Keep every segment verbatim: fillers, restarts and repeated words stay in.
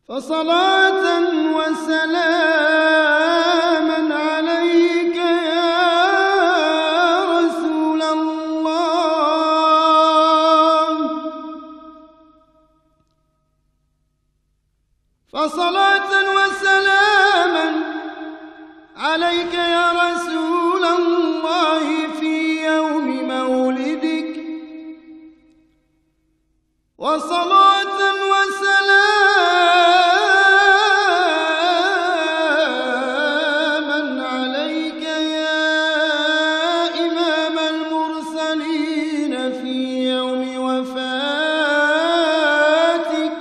فصلاة وسلاما عليك يا رسول الله، فصلاة وسلاما عليك يا رسول الله في يوم مولدك، وصلاة وسلاما عليك يا إمام المرسلين في يوم وفاتك،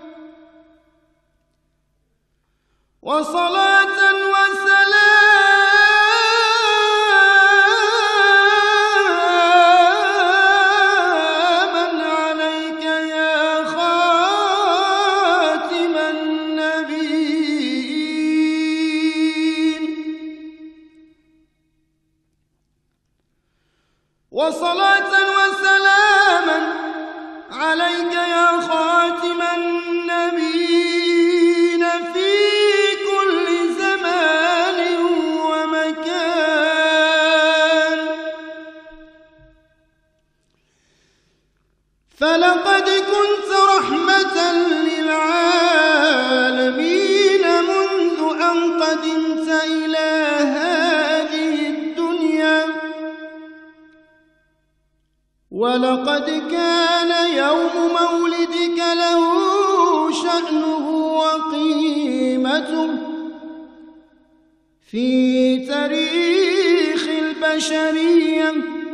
وصلاة وسلاما عليك يا خاتم النبيين، وصلاة وسلاما عليك يا خاتم النبيين في كل زمان ومكان. فلقد كنت رحمة للعالمين منذ أن قدمت إلى هذه الدنيا، ولقد كان يوم مولدك له شأنه وقيمته في تاريخ البشرية،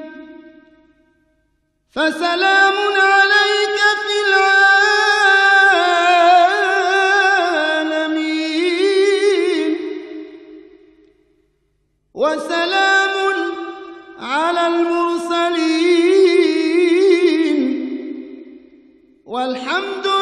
فسلام عليك في العالمين، وسلام على المرسلين، والحمد